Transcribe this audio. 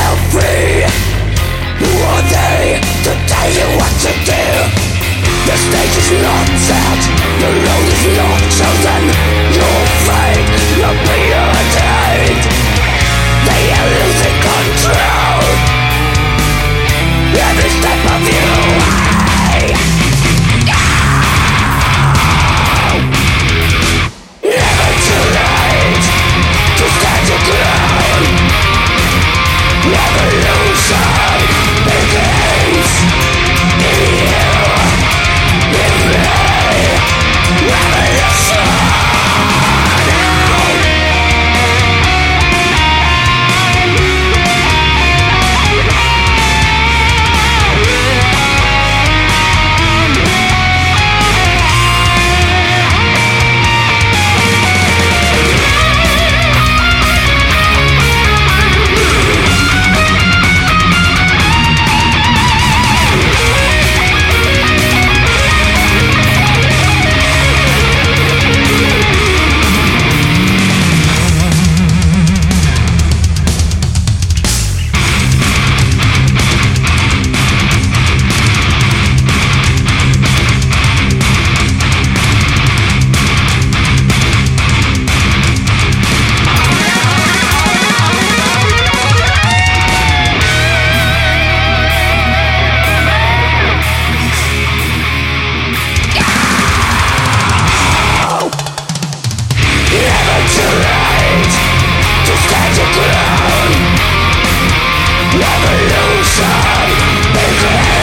free. Who are they to tell you what to do? The stage is not set, the road is not chosen. Your fate will be ordained. They are losing control every step of you. Never too late to stand your ground. Revolution begins in you, in me. Revolution. Revolution begins.